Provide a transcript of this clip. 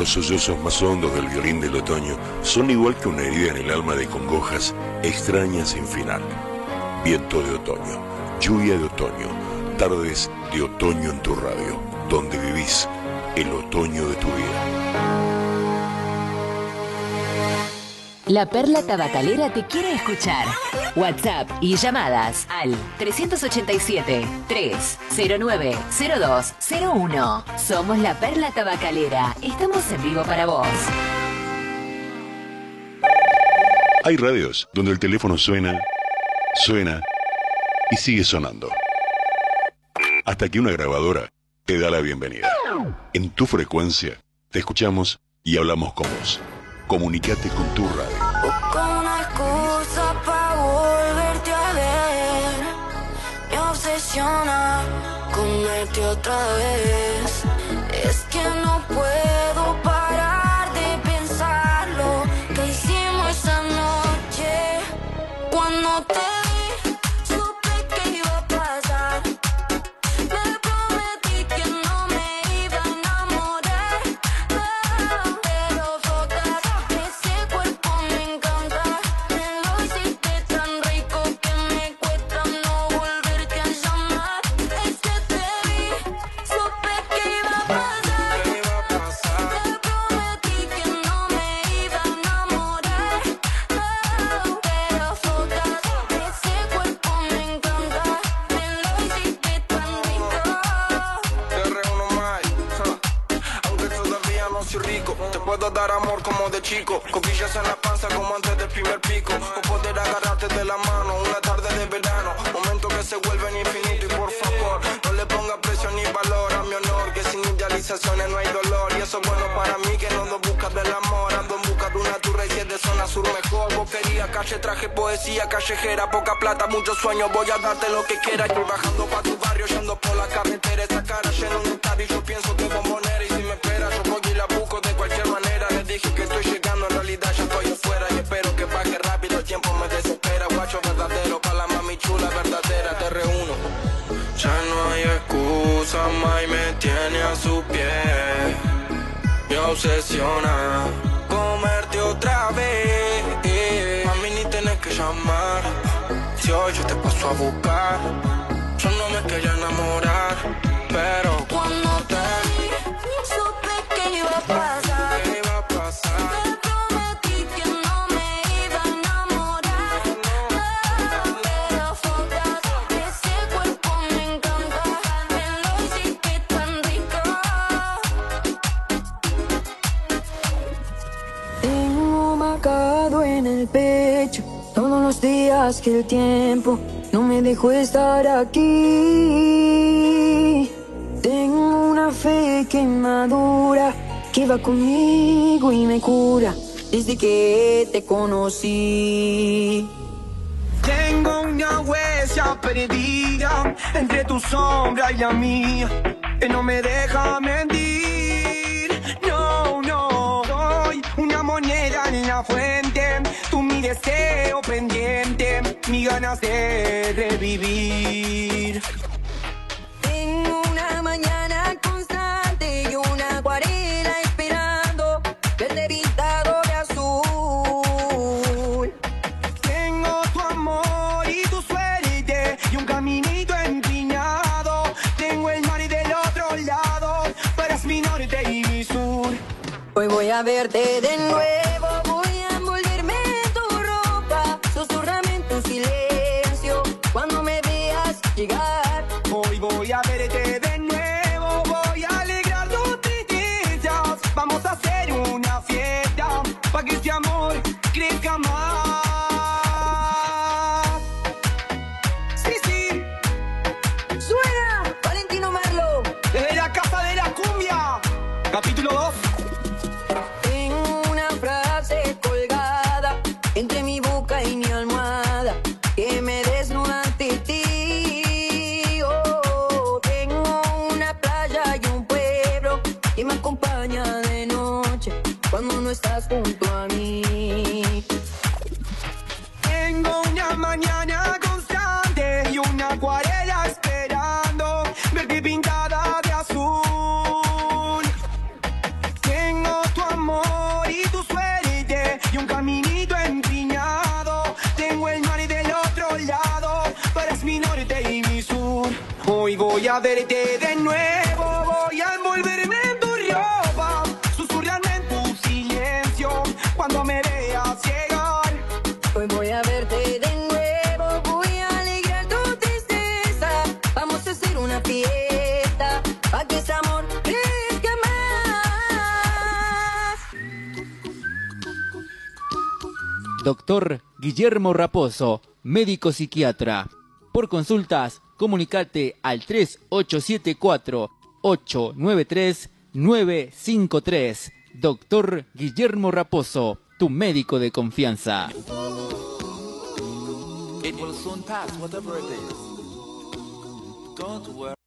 Los sollozos más hondos del violín del otoño son igual que una herida en el alma de congojas extrañas sin final. Viento de otoño, lluvia de otoño, tardes de otoño en tu radio, donde vivís el otoño de tu vida. La Perla Tabacalera te quiere escuchar. WhatsApp y llamadas al 387-309-0201. Somos La Perla Tabacalera. Estamos en vivo para vos. Hay radios donde el teléfono suena y sigue sonando. Hasta que una grabadora te da la bienvenida. En tu frecuencia te escuchamos y hablamos con vos. Comunicate con tu radio. Busco una excusa para volverte a ver. Me obsesiona con verte otra vez. Es que no puedo parar de pensar lo que hicimos esa noche. Cuando te vi, supe que iba a pasar. Me prometí que no me iba a enamorar, pero focas, ese cuerpo me encanta. Me lo hiciste tan rico que me cuesta no volverte a llamar. Es que te vi, supe que iba a pasar. Me prometí que no me iba a enamorar, pero focas, ese cuerpo me encanta. Me lo hiciste tan rico. Te reúno más, aunque todavía no soy rico. Te puedo dar amor como de chico, cosquillas en la panza como antes del primer pico, o poder agarrarte de la mano una tarde de verano, momentos que se vuelven infinitos. Y por favor, no le ponga precio ni valor a mi honor, que sin idealizaciones no hay dolor. Y eso es bueno para mí, que no ando en busca del amor, ando en busca de una turra y si es de zona sur mejor. Vos querías calle, traje poesía callejera, poca plata, muchos sueños, voy a darte lo que quieras. Voy bajando pa' tu barrio, yendo por la carretera, esta cara llena de un estadio y yo pienso que bombonera. Y si me espera, yo voy y la busco de cualquier manera. Le dije que estoy llegando, en realidad ya estoy afuera. Y espero que baje rápido, el tiempo me desespera. Guacho verdadero, pa' la mami chula verdadera, te reúno. Ya no hay excusa, más me tiene a su pie. Me obsesiona comerte otra vez. Mami, ni tenés que llamar. Si hoy yo te paso a buscar. Yo no me quería enamorar, pero Cuando te vi, supe que iba a pasar. ¿qué iba a pasar? Me prometí que no me iba a enamorar, pero focas, ese cuerpo me encanta. Me lo hiciste tan rico. Tengo marcado en el pecho todos los días que el tiempo no me dejó estar aquí. Tengo una fe que madura, que va conmigo y me cura desde que te conocí. Tengo una huella perdida entre tu sombra y la mía, que no me deja mentir. No, no, soy una moneda en la fuente, tú mi deseo pendiente, mis ganas de revivir. Tengo una mañana constante y una acuarela esperando verte pintado de azul. Tengo tu amor y tu suerte y un caminito empinado. Tengo el mar y del otro lado, para mi norte y mi sur. Hoy voy a verte de nuevo, voy a envolverme en tu ropa, susurrame en tu silencio cuando me veas llegar. Hoy voy a verte de nuevo, voy a alegrar tus tristezas. Vamos a hacer una fiesta, pa' que este amor crezca más. Sí, sí, ¡Suena! Valentino Merlo. desde la casa de la cumbia, capítulo 2. Tengo una frase colgada entre mi boca y mi almohada que me desnuda ante ti. Oh, tengo una playa y un pueblo que me acompaña de noche cuando no estás junto a mí. Tengo una mañana constante y una acuarela esperando verte pintada de azul. Tengo tu Hoy voy a verte de nuevo, voy a envolverme en tu ropa, susurrarme en tu silencio cuando me veas llegar. Hoy voy a verte de nuevo, voy a alegrar tu tristeza. Vamos a hacer una fiesta, pa' que ese amor crezca más. Doctor Guillermo Raposo, médico psiquiatra. Por consultas, comunicate al 3874-893-953. Doctor Guillermo Raposo, tu médico de confianza. It will soon pass, whatever it is. Don't worry.